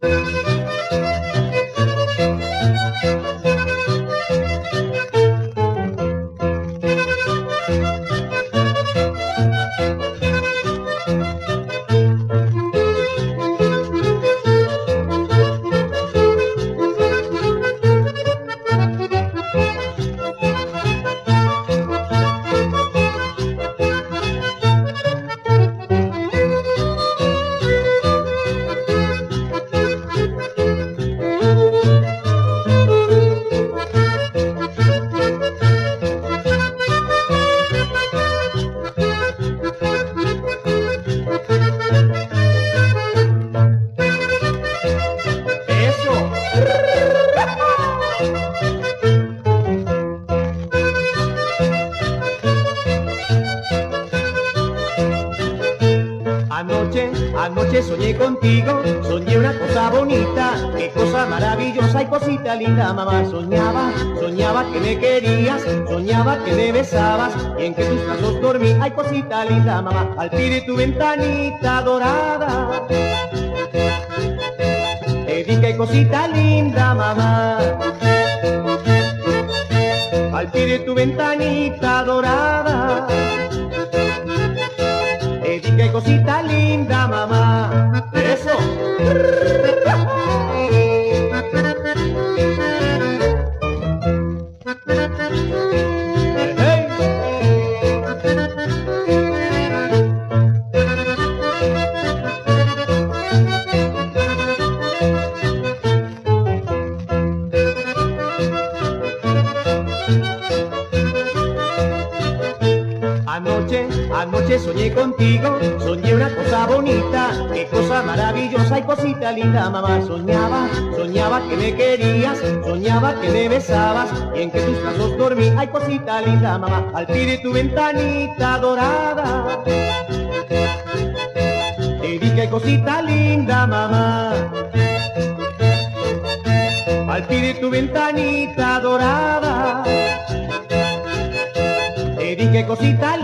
Anoche soñé contigo, soñé una cosa bonita, qué cosa maravillosa y cosita linda, mamá. Soñaba que me querías, soñaba que me besabas y en que tus brazos dormí. Ay, cosita linda, mamá, al pie de tu ventanita dorada. Te dije, ay, cosita linda, mamá, al pie de tu ventanita dorada. Te dije, ay, cosita linda, mamá. Eso. Anoche soñé contigo, soñé una cosa bonita, qué cosa maravillosa y cosita linda, mamá. Soñaba que me querías, soñaba que me besabas y en que tus brazos dormí. Ay, cosita linda, mamá, al pie de tu ventanita dorada. Te dije, ay, cosita linda, mamá, al pie de tu ventanita dorada. Te dije, cosita linda,